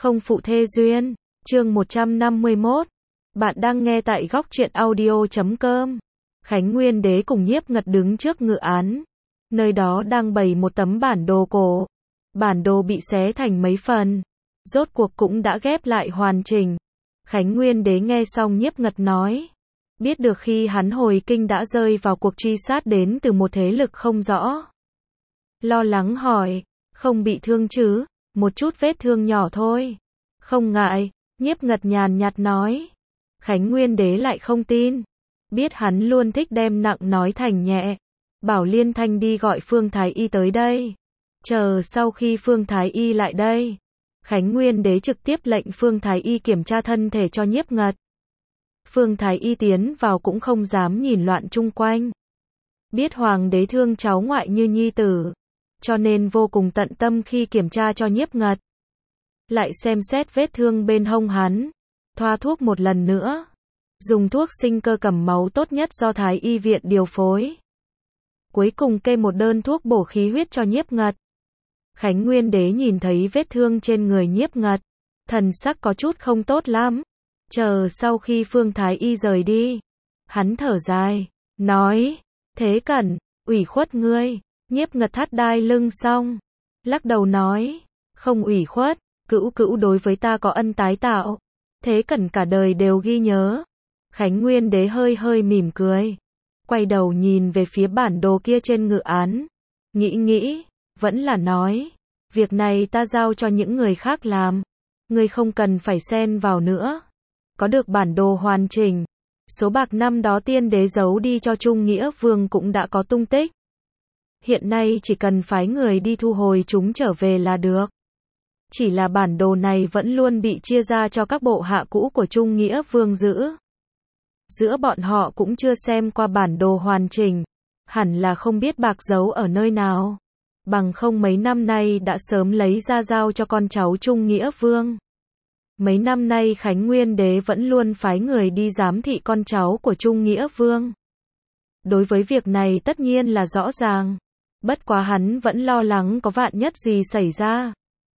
không phụ thê duyên. Chương 151. Bạn đang nghe tại góc truyện audio.com. Khánh Nguyên Đế cùng Nhiếp Ngật đứng trước ngự án. Nơi đó đang bày một tấm bản đồ cổ. Bản đồ bị xé thành mấy phần. Rốt cuộc cũng đã ghép lại hoàn chỉnh. Khánh Nguyên Đế nghe xong Nhiếp Ngật nói. Biết được khi hắn hồi kinh đã rơi vào cuộc truy sát đến từ một thế lực không rõ. Lo lắng hỏi, không bị thương chứ, một chút vết thương nhỏ thôi. Không ngại, Nhiếp Ngật nhàn nhạt nói. Khánh Nguyên Đế lại không tin. Biết hắn luôn thích đem nặng nói thành nhẹ. Bảo Liên Thanh đi gọi Phương Thái Y tới đây. Chờ sau khi Phương Thái Y lại đây. Khánh Nguyên Đế trực tiếp lệnh Phương Thái Y kiểm tra thân thể cho Nhiếp Ngật. Phương Thái Y tiến vào cũng không dám nhìn loạn chung quanh. Biết Hoàng đế thương cháu ngoại như nhi tử. Cho nên vô cùng tận tâm khi kiểm tra cho Nhiếp Ngật. Lại xem xét vết thương bên hông hắn. Thoa thuốc một lần nữa. Dùng thuốc sinh cơ cầm máu tốt nhất do Thái Y viện điều phối. Cuối cùng kê một đơn thuốc bổ khí huyết cho Nhiếp Ngật. Khánh Nguyên Đế nhìn thấy vết thương trên người Nhiếp Ngật. Thần sắc có chút không tốt lắm. Chờ sau khi Phương Thái Y rời đi. Hắn thở dài. Nói. Thế Cẩn, ủy khuất ngươi. Nhiếp Ngật thắt đai lưng xong. Lắc đầu nói. Không ủy khuất. Cữu cữu đối với ta có ân tái tạo. Thế Cẩn cả đời đều ghi nhớ. Khánh Nguyên Đế hơi hơi mỉm cười. Quay đầu nhìn về phía bản đồ kia trên ngự án. Nghĩ, vẫn là nói. Việc này ta giao cho những người khác làm. Ngươi không cần phải xen vào nữa. Có được bản đồ hoàn chỉnh. Số bạc năm đó tiên đế giấu đi cho Trung Nghĩa Vương cũng đã có tung tích. Hiện nay chỉ cần phái người đi thu hồi chúng trở về là được. Chỉ là bản đồ này vẫn luôn bị chia ra cho các bộ hạ cũ của Trung Nghĩa Vương giữ. Giữa bọn họ cũng chưa xem qua bản đồ hoàn chỉnh. Hẳn là không biết bạc giấu ở nơi nào. Bằng không mấy năm nay đã sớm lấy ra giao cho con cháu Trung Nghĩa Vương. Mấy năm nay Khánh Nguyên Đế vẫn luôn phái người đi giám thị con cháu của Trung Nghĩa Vương. Đối với việc này tất nhiên là rõ ràng. Bất quá hắn vẫn lo lắng có vạn nhất gì xảy ra.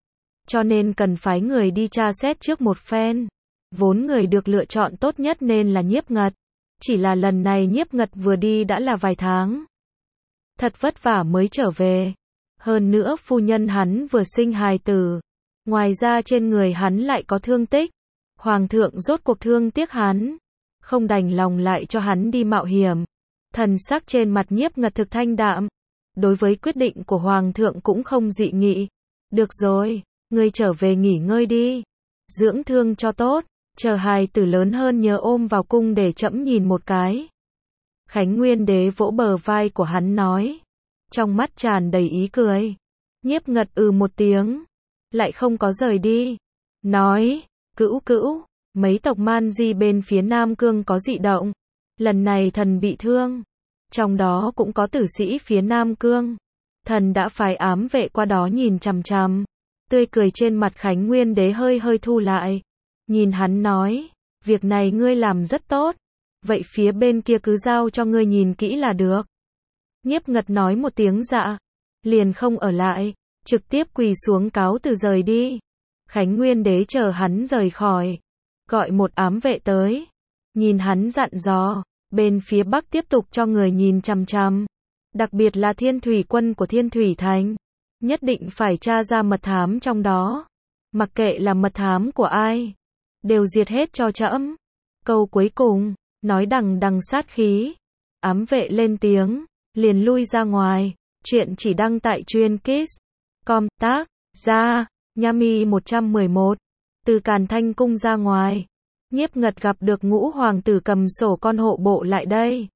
Cho nên cần phái người đi tra xét trước một phen. Vốn người được lựa chọn tốt nhất nên là Nhiếp Ngật. Chỉ là lần này Nhiếp Ngật vừa đi đã là vài tháng. Thật vất vả mới trở về. Hơn nữa phu nhân hắn vừa sinh hài tử. Ngoài ra trên người hắn lại có thương tích. Hoàng thượng rốt cuộc thương tiếc hắn. Không đành lòng lại cho hắn đi mạo hiểm. Thần sắc trên mặt Nhiếp Ngật thực thanh đạm. Đối với quyết định của Hoàng thượng cũng không dị nghị. Được rồi, ngươi trở về nghỉ ngơi đi. Dưỡng thương cho tốt. Chờ hài tử lớn hơn nhớ ôm vào cung để trẫm nhìn một cái. Khánh Nguyên Đế vỗ bờ vai của hắn nói. Trong mắt tràn đầy ý cười. Nhiếp Ngật một tiếng. Lại không có rời đi. Nói, cữu, mấy tộc Man Di bên phía Nam Cương có dị động. Lần này thần bị thương. Trong đó cũng có tử sĩ phía Nam Cương. Thần đã phái ám vệ qua đó nhìn chằm chằm. Tươi cười trên mặt Khánh Nguyên Đế hơi hơi thu lại. Nhìn hắn nói, việc này ngươi làm rất tốt. Vậy phía bên kia cứ giao cho ngươi nhìn kỹ là được. Nhiếp Ngật nói một tiếng dạ. Liền không ở lại. Trực tiếp quỳ xuống cáo từ rời đi. Khánh Nguyên Đế chờ hắn rời khỏi. Gọi một ám vệ tới. Nhìn hắn dặn dò. Bên phía Bắc tiếp tục cho người nhìn chằm chằm. Đặc biệt là Thiên Thủy quân của Thiên Thủy Thành. Nhất định phải tra ra mật thám trong đó. Mặc kệ là mật thám của ai. Đều diệt hết cho trẫm. Câu cuối cùng. Nói đằng đằng sát khí. Ám vệ lên tiếng. Liền lui ra ngoài. Chuyện chỉ đăng tại Chuyên Kiss. Com tác. Ra. Nhami 111. Từ Càn Thanh cung ra ngoài. Nhiếp Ngật gặp được Ngũ hoàng tử cầm sổ con hộ bộ lại đây.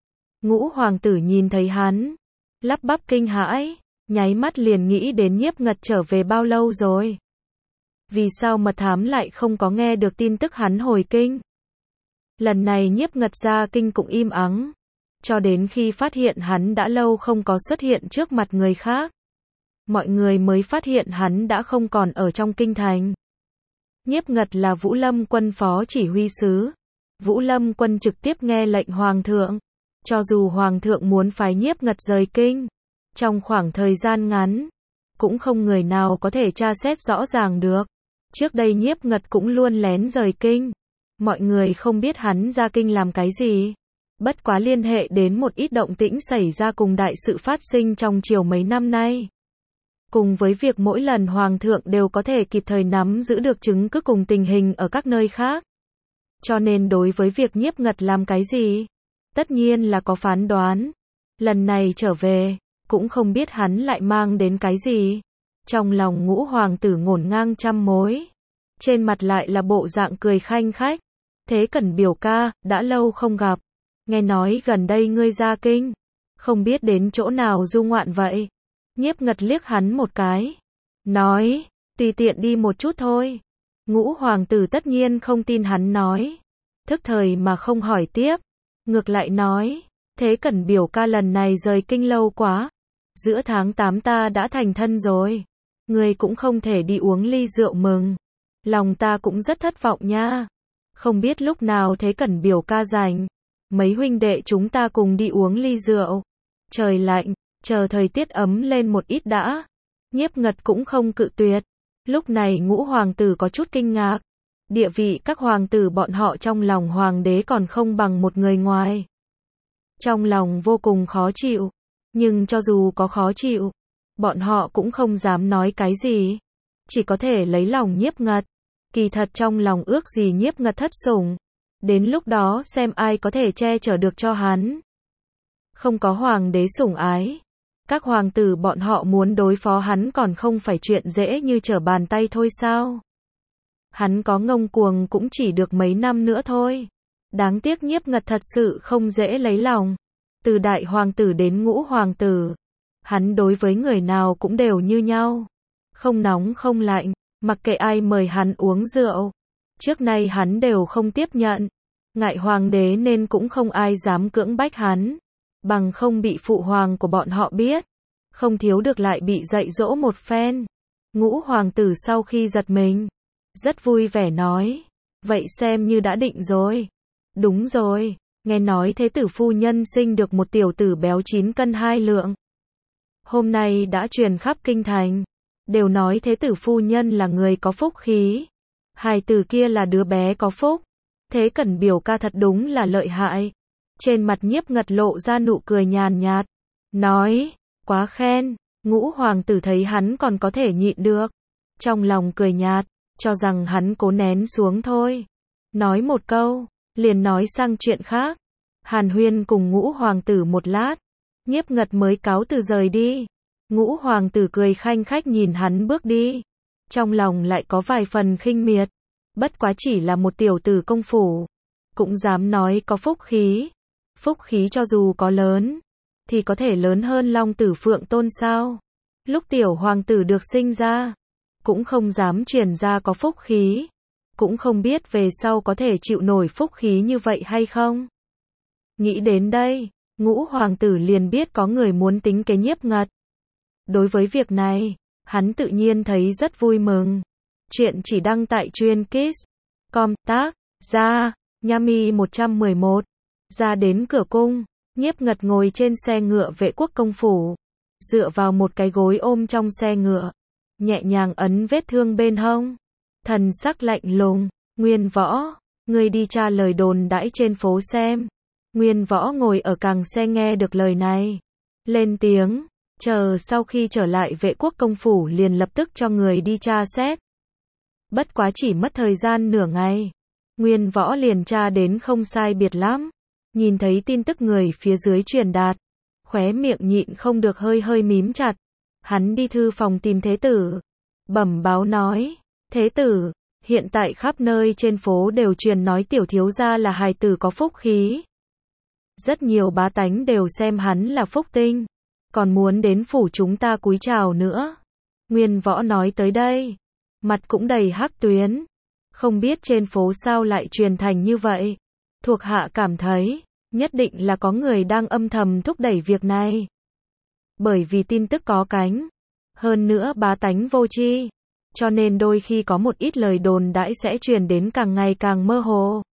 Ngũ hoàng tử nhìn thấy hắn. Lắp bắp kinh hãi. Nháy mắt liền nghĩ đến Nhiếp Ngật trở về bao lâu rồi. Vì sao mật thám lại không có nghe được tin tức hắn hồi kinh. Lần này Nhiếp Ngật ra kinh cũng im ắng. Cho đến khi phát hiện hắn đã lâu không có xuất hiện trước mặt người khác. Mọi người mới phát hiện hắn đã không còn ở trong kinh thành. Nhiếp Ngật là Vũ Lâm quân phó chỉ huy sứ. Vũ Lâm quân trực tiếp nghe lệnh Hoàng thượng. Cho dù Hoàng thượng muốn phái Nhiếp Ngật rời kinh. Trong khoảng thời gian ngắn. Cũng không người nào có thể tra xét rõ ràng được. Trước đây Nhiếp Ngật cũng luôn lén rời kinh. Mọi người không biết hắn ra kinh làm cái gì. Bất quá liên hệ đến một ít động tĩnh xảy ra cùng đại sự phát sinh trong triều mấy năm nay. Cùng với việc mỗi lần Hoàng thượng đều có thể kịp thời nắm giữ được chứng cứ cùng tình hình ở các nơi khác. Cho nên đối với việc Nhiếp Ngật làm cái gì, tất nhiên là có phán đoán. Lần này trở về, cũng không biết hắn lại mang đến cái gì. Trong lòng Ngũ hoàng tử ngổn ngang trăm mối. Trên mặt lại là bộ dạng cười khanh khách. Thế Cẩn biểu ca, đã lâu không gặp. Nghe nói gần đây ngươi ra kinh. Không biết đến chỗ nào du ngoạn vậy. Nhiếp Ngật liếc hắn một cái. Nói, tùy tiện đi một chút thôi. Ngũ hoàng tử tất nhiên không tin hắn nói. Thức thời mà không hỏi tiếp. Ngược lại nói, Thế Cẩn biểu ca lần này rời kinh lâu quá. Giữa tháng 8 ta đã thành thân rồi. Ngươi cũng không thể đi uống ly rượu mừng. Lòng ta cũng rất thất vọng nha. Không biết lúc nào Thế Cẩn biểu ca rảnh. Mấy huynh đệ chúng ta cùng đi uống ly rượu. Trời lạnh, chờ thời tiết ấm lên một ít đã. Nhiếp Ngật cũng không cự tuyệt. Lúc này Ngũ hoàng tử có chút kinh ngạc. Địa vị các hoàng tử bọn họ trong lòng hoàng đế còn không bằng một người ngoài. Trong lòng vô cùng khó chịu. Nhưng cho dù có khó chịu, bọn họ cũng không dám nói cái gì. Chỉ có thể lấy lòng Nhiếp Ngật. Kỳ thật trong lòng ước gì Nhiếp Ngật thất sủng. Đến lúc đó xem ai có thể che chở được cho hắn. Không có hoàng đế sủng ái. Các hoàng tử bọn họ muốn đối phó hắn còn không phải chuyện dễ như trở bàn tay thôi sao. Hắn có ngông cuồng cũng chỉ được mấy năm nữa thôi. Đáng tiếc Nhiếp Ngật thật sự không dễ lấy lòng. Từ đại hoàng tử đến ngũ hoàng tử. Hắn đối với người nào cũng đều như nhau. Không nóng không lạnh, mặc kệ ai mời hắn uống rượu. Trước nay hắn đều không tiếp nhận. Ngại hoàng đế nên cũng không ai dám cưỡng bách hắn. Bằng không bị phụ hoàng của bọn họ biết. Không thiếu được lại bị dạy dỗ một phen. Ngũ hoàng tử sau khi giật mình. Rất vui vẻ nói. Vậy xem như đã định rồi. Đúng rồi, nghe nói thế tử phu nhân sinh được một tiểu tử béo 9 cân 2 lượng. Hôm nay đã truyền khắp kinh thành. Đều nói thế tử phu nhân là người có phúc khí. Hài tử kia là đứa bé có phúc. Thế Cẩn biểu ca thật đúng là lợi hại. Trên mặt Nhiếp Ngật lộ ra nụ cười nhàn nhạt. Nói, quá khen. Ngũ hoàng tử thấy hắn còn có thể nhịn được. Trong lòng cười nhạt, cho rằng hắn cố nén xuống thôi. Nói một câu, liền nói sang chuyện khác. Hàn huyên cùng Ngũ hoàng tử một lát. Nhiếp Ngật mới cáo từ rời đi. Ngũ hoàng tử cười khanh khách nhìn hắn bước đi. Trong lòng lại có vài phần khinh miệt. Bất quá chỉ là một tiểu tử công phủ. Cũng dám nói có phúc khí. Phúc khí cho dù có lớn, thì có thể lớn hơn Long Tử Phượng Tôn sao? Lúc tiểu hoàng tử được sinh ra, cũng không dám truyền ra có phúc khí. Cũng không biết về sau có thể chịu nổi phúc khí như vậy hay không? Nghĩ đến đây, Ngũ hoàng tử liền biết có người muốn tính kế Nhiếp Ngật. Đối với việc này, hắn tự nhiên thấy rất vui mừng. Chuyện chỉ đăng tại Truyện Kids.com, tác giả Nhami 111. Ra đến cửa cung, Nhiếp Ngật ngồi trên xe ngựa Vệ quốc công phủ, dựa vào một cái gối ôm trong xe ngựa, nhẹ nhàng ấn vết thương bên hông. Thần sắc lạnh lùng, Nguyên Võ, ngươi đi tra lời đồn đãi trên phố xem. Nguyên Võ ngồi ở càng xe nghe được lời này, lên tiếng, chờ sau khi trở lại Vệ quốc công phủ liền lập tức cho người đi tra xét. Bất quá chỉ mất thời gian nửa ngày, Nguyên Võ liền tra đến không sai biệt lắm. Nhìn thấy tin tức người phía dưới truyền đạt, khóe miệng nhịn không được hơi hơi mím chặt. Hắn đi thư phòng tìm thế tử, bẩm báo nói, thế tử, hiện tại khắp nơi trên phố đều truyền nói tiểu thiếu gia là hài tử có phúc khí. Rất nhiều bá tánh đều xem hắn là phúc tinh, còn muốn đến phủ chúng ta cúi chào nữa. Nguyên Võ nói tới đây, mặt cũng đầy hắc tuyến. Không biết trên phố sao lại truyền thành như vậy. Thuộc hạ cảm thấy, nhất định là có người đang âm thầm thúc đẩy việc này. Bởi vì tin tức có cánh, hơn nữa bá tánh vô tri, cho nên đôi khi có một ít lời đồn đãi sẽ truyền đến càng ngày càng mơ hồ.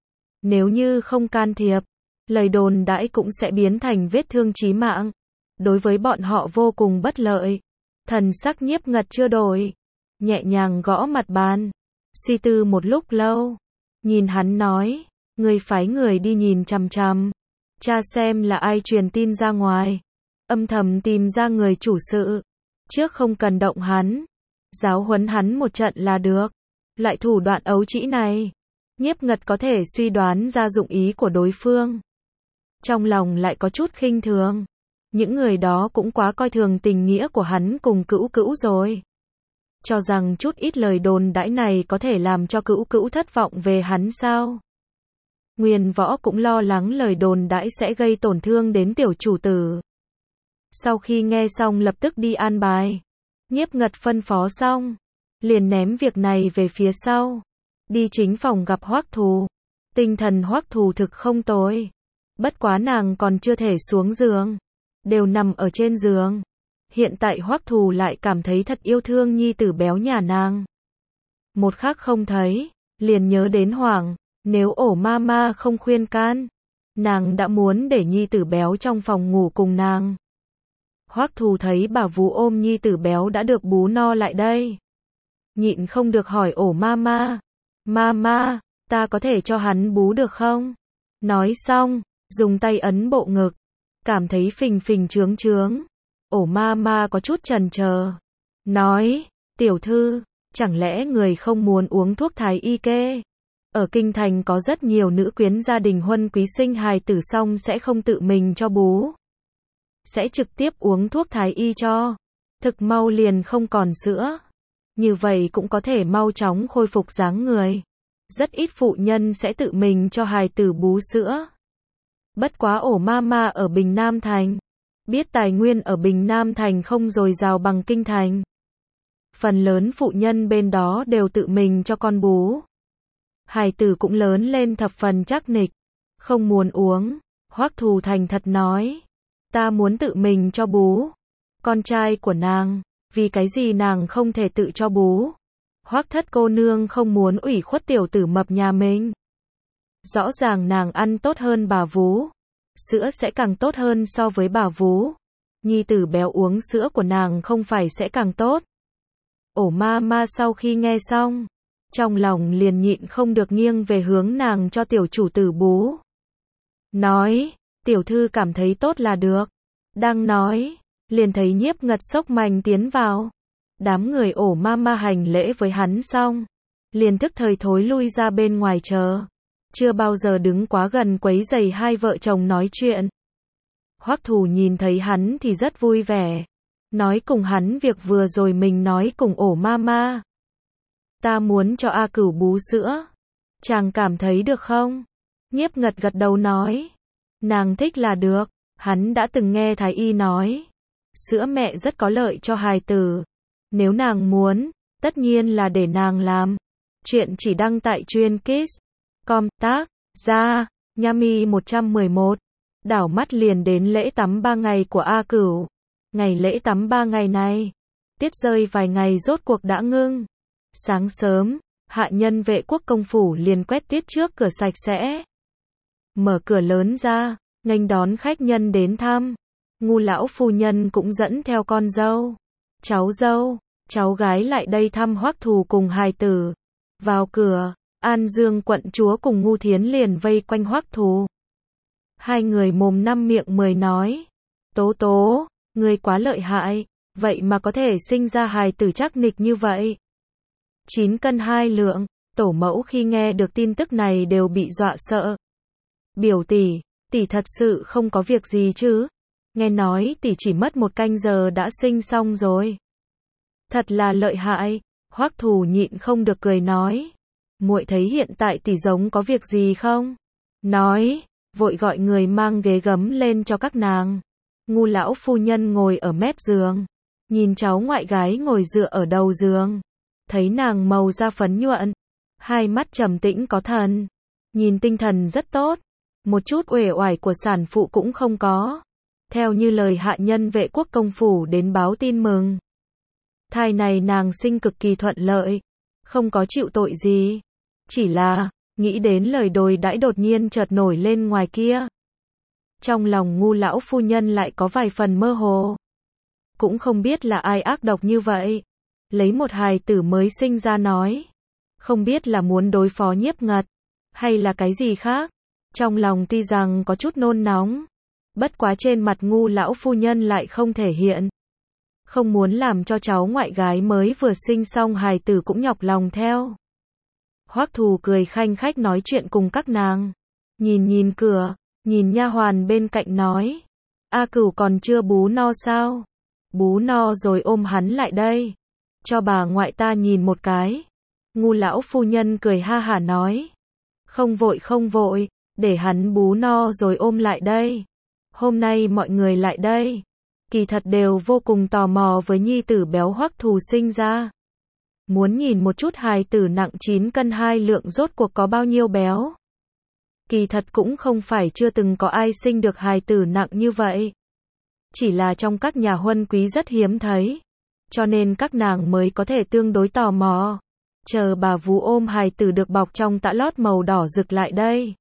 Nếu như không can thiệp, lời đồn đãi cũng sẽ biến thành vết thương chí mạng. Đối với bọn họ vô cùng bất lợi. Thần sắc Nhiếp Ngật chưa đổi, nhẹ nhàng gõ mặt bàn. suy tư một lúc lâu, nhìn hắn nói, ngươi phái người đi nhìn chằm chằm, tra xem là ai truyền tin ra ngoài, âm thầm tìm ra người chủ sự, trước không cần động hắn, giáo huấn hắn một trận là được. Loại thủ đoạn ấu trĩ này, Nhiếp Ngật có thể suy đoán ra dụng ý của đối phương. Trong lòng lại có chút khinh thường, những người đó cũng quá coi thường tình nghĩa của hắn cùng Cữu Cữu rồi. Cho rằng chút ít lời đồn đãi này có thể làm cho Cữu Cữu thất vọng về hắn sao? Nguyên Võ cũng lo lắng lời đồn đãi sẽ gây tổn thương đến tiểu chủ tử. Sau khi nghe xong lập tức đi an bài. Nhiếp Ngật phân phó xong, liền ném việc này về phía sau, đi chính phòng gặp Hoắc Thù. Tinh thần Hoắc Thù thực không tồi, bất quá nàng còn chưa thể xuống giường, đều nằm ở trên giường. Hiện tại Hoắc Thù lại cảm thấy thật yêu thương nhi tử béo nhà nàng. Một khắc không thấy, liền nhớ đến Hoàng, nếu ổ mama không khuyên can, nàng đã muốn để nhi tử béo trong phòng ngủ cùng nàng. Hoắc Thù thấy bà vú ôm nhi tử béo đã được bú no lại đây, nhịn không được hỏi ổ mama, mama, ta có thể cho hắn bú được không? Nói xong, dùng tay ấn bộ ngực, cảm thấy phình phình trướng trướng. Ổ mama có chút chần chờ, nói, tiểu thư, chẳng lẽ người không muốn uống thuốc thái y kê? Ở kinh thành có rất nhiều nữ quyến gia đình huân quý sinh hài tử xong sẽ không tự mình cho bú, sẽ trực tiếp uống thuốc thái y cho, thực mau liền không còn sữa. Như vậy cũng có thể mau chóng khôi phục dáng người. Rất ít phụ nhân sẽ tự mình cho hài tử bú sữa. Bất quá ổ mama ở Bình Nam Thành, biết tài nguyên ở Bình Nam Thành không dồi dào bằng kinh thành. Phần lớn phụ nhân bên đó đều tự mình cho con bú. Hài tử cũng lớn lên thập phần chắc nịch, không muốn uống. Hoắc Thù thành thật nói, ta muốn tự mình cho bú. Con trai của nàng, vì cái gì nàng không thể tự cho bú? Hoắc thất cô nương không muốn ủy khuất tiểu tử mập nhà mình. Rõ ràng nàng ăn tốt hơn bà vú, sữa sẽ càng tốt hơn so với bà vú. Nhi tử béo uống sữa của nàng không phải sẽ càng tốt. Ổ mama sau khi nghe xong, trong lòng liền nhịn không được nghiêng về hướng nàng cho tiểu chủ tử bú. Nói, tiểu thư cảm thấy tốt là được. Đang nói, liền thấy Nhiếp Ngật xốc mành tiến vào. Đám người ổ mama hành lễ với hắn xong, liền tức thời thối lui ra bên ngoài chờ. Chưa bao giờ đứng quá gần quấy rầy hai vợ chồng nói chuyện. Hoắc Thù nhìn thấy hắn thì rất vui vẻ, nói cùng hắn việc vừa rồi mình nói cùng ổ mama. Ta muốn cho A Cửu bú sữa, chàng cảm thấy được không? Nhiếp Ngật gật đầu nói, nàng thích là được. Hắn đã từng nghe thái y nói, sữa mẹ rất có lợi cho hài tử. Nếu nàng muốn, tất nhiên là để nàng làm. Chuyện chỉ đăng tại Truyên Kids.com, tác giả Nhami 111. Đảo mắt liền đến lễ tắm 3 ngày của A Cửu. Ngày lễ tắm 3 ngày này, tiết rơi vài ngày rốt cuộc đã ngưng. Sáng sớm, hạ nhân vệ quốc công phủ liền quét tuyết trước cửa sạch sẽ. Mở cửa lớn ra, nghênh đón khách nhân đến thăm. Ngu lão phu nhân cũng dẫn theo con dâu, cháu gái lại đây thăm Hoắc Thù cùng hài tử. Vào cửa, An Dương quận chúa cùng Ngu Thiến liền vây quanh Hoắc Thù. Hai người mồm năm miệng mười nói, Tố Tố, ngươi quá lợi hại, vậy mà có thể sinh ra hài tử chắc nịch như vậy. 9 cân 2 lượng, tổ mẫu khi nghe được tin tức này đều bị dọa sợ. Biểu tỷ thật sự không có việc gì chứ? Nghe nói tỷ chỉ mất 1 canh giờ đã sinh xong rồi. Thật là lợi hại. Hoắc Thù nhịn không được cười nói, muội thấy hiện tại tỷ giống có việc gì không? Nói, vội gọi người mang ghế gấm lên cho các nàng. Ngu lão phu nhân ngồi ở mép giường, nhìn cháu ngoại gái ngồi dựa ở đầu giường, thấy nàng màu da phấn nhuận, hai mắt trầm tĩnh có thần, nhìn tinh thần rất tốt, một chút uể oải của sản phụ cũng không có. Theo như lời hạ nhân vệ quốc công phủ đến báo tin mừng, thai này nàng sinh cực kỳ thuận lợi, không có chịu tội gì. Chỉ là, nghĩ đến lời đồn đãi đột nhiên chợt nổi lên ngoài kia. Trong lòng Ngu lão phu nhân lại có vài phần mơ hồ. Cũng không biết là ai ác độc như vậy. Lấy một hài tử mới sinh ra nói, Không biết là muốn đối phó Nhiếp Ngật, hay là cái gì khác. Trong lòng tuy rằng có chút nôn nóng, bất quá trên mặt Ngu lão phu nhân lại không thể hiện. Không muốn làm cho cháu ngoại gái mới vừa sinh xong hài tử cũng nhọc lòng theo. Hoắc Thù cười khanh khách nói chuyện cùng các nàng. Nhìn cửa, nhìn nha hoàn bên cạnh nói. A Cửu còn chưa bú no sao? Bú no rồi ôm hắn lại đây. Cho bà ngoại ta nhìn một cái. Ngu lão phu nhân cười ha hả nói. Không vội, để hắn bú no rồi ôm lại đây. Hôm nay mọi người lại đây. Kỳ thật đều vô cùng tò mò với nhi tử béo Hoắc Thù sinh ra. Muốn nhìn một chút hài tử nặng 9 cân 2 lượng rốt cuộc có bao nhiêu béo. Kỳ thật cũng không phải chưa từng có ai sinh được hài tử nặng như vậy. Chỉ là trong các nhà huân quý rất hiếm thấy. Cho nên các nàng mới có thể tương đối tò mò. Chờ bà vú ôm hài tử được bọc trong tã lót màu đỏ rực lại đây.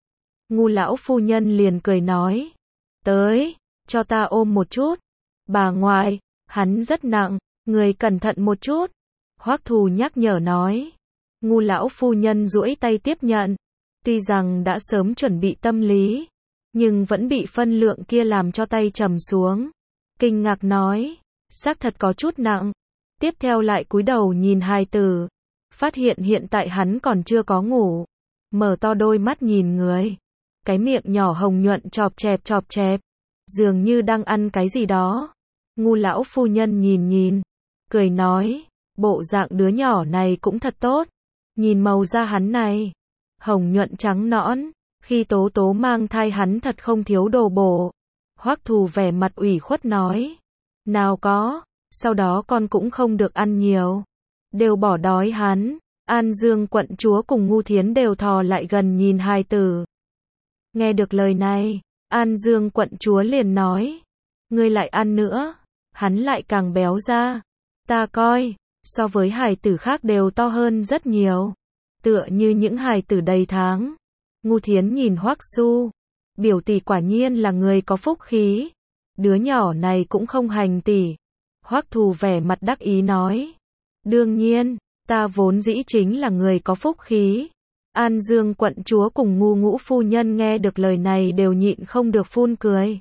Ngu lão phu nhân liền cười nói. Tới, cho ta ôm một chút. Bà ngoại, hắn rất nặng, người cẩn thận một chút. Hoắc Thù nhắc nhở nói. Ngu lão phu nhân duỗi tay tiếp nhận. Tuy rằng đã sớm chuẩn bị tâm lý, nhưng vẫn bị phân lượng kia làm cho tay trầm xuống. Kinh ngạc nói. Xác thật có chút nặng. Tiếp theo lại cúi đầu nhìn hài tử. Phát hiện hiện tại hắn còn chưa có ngủ. Mở to đôi mắt nhìn người. Cái miệng nhỏ hồng nhuận chọp chẹp. Dường như đang ăn cái gì đó. Ngu lão phu nhân nhìn. Cười nói. Bộ dạng đứa nhỏ này cũng thật tốt. Nhìn màu da hắn này. Hồng nhuận trắng nõn. Khi Tố Tố mang thai hắn thật không thiếu đồ bổ. Hoắc Thù vẻ mặt ủy khuất nói. Nào có. Sau đó con cũng không được ăn nhiều. Đều bỏ đói hắn. An Dương quận chúa cùng Ngu Thiến đều thò lại gần nhìn hài tử. Nghe được lời này, An Dương quận chúa liền nói. Ngươi lại ăn nữa. Hắn lại càng béo ra. Ta coi, so với hài tử khác đều to hơn rất nhiều. Tựa như những hài tử đầy tháng. Ngu Thiến nhìn Hoắc Su. Biểu tỷ quả nhiên là người có phúc khí. Đứa nhỏ này cũng không hành tỷ. Hoắc Thù vẻ mặt đắc ý nói. Đương nhiên, ta vốn dĩ chính là người có phúc khí. An Dương quận chúa cùng Ngu ngũ phu nhân nghe được lời này đều nhịn không được phun cười.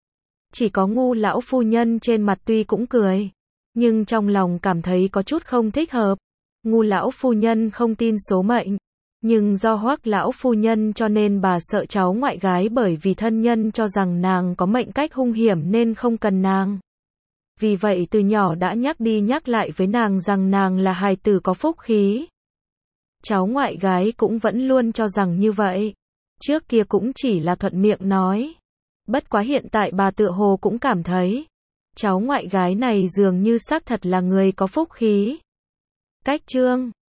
Chỉ có Ngu lão phu nhân trên mặt tuy cũng cười, nhưng trong lòng cảm thấy có chút không thích hợp. Ngu lão phu nhân không tin số mệnh, nhưng do Hoắc lão phu nhân cho nên bà sợ cháu ngoại gái bởi vì thân nhân cho rằng nàng có mệnh cách hung hiểm nên không cần nàng. Vì vậy từ nhỏ đã nhắc đi nhắc lại với nàng rằng nàng là hài tử có phúc khí. Cháu ngoại gái cũng vẫn luôn cho rằng như vậy. Trước kia cũng chỉ là thuận miệng nói. Bất quá hiện tại bà tựa hồ cũng cảm thấy. Cháu ngoại gái này dường như xác thật là người có phúc khí. Cách chương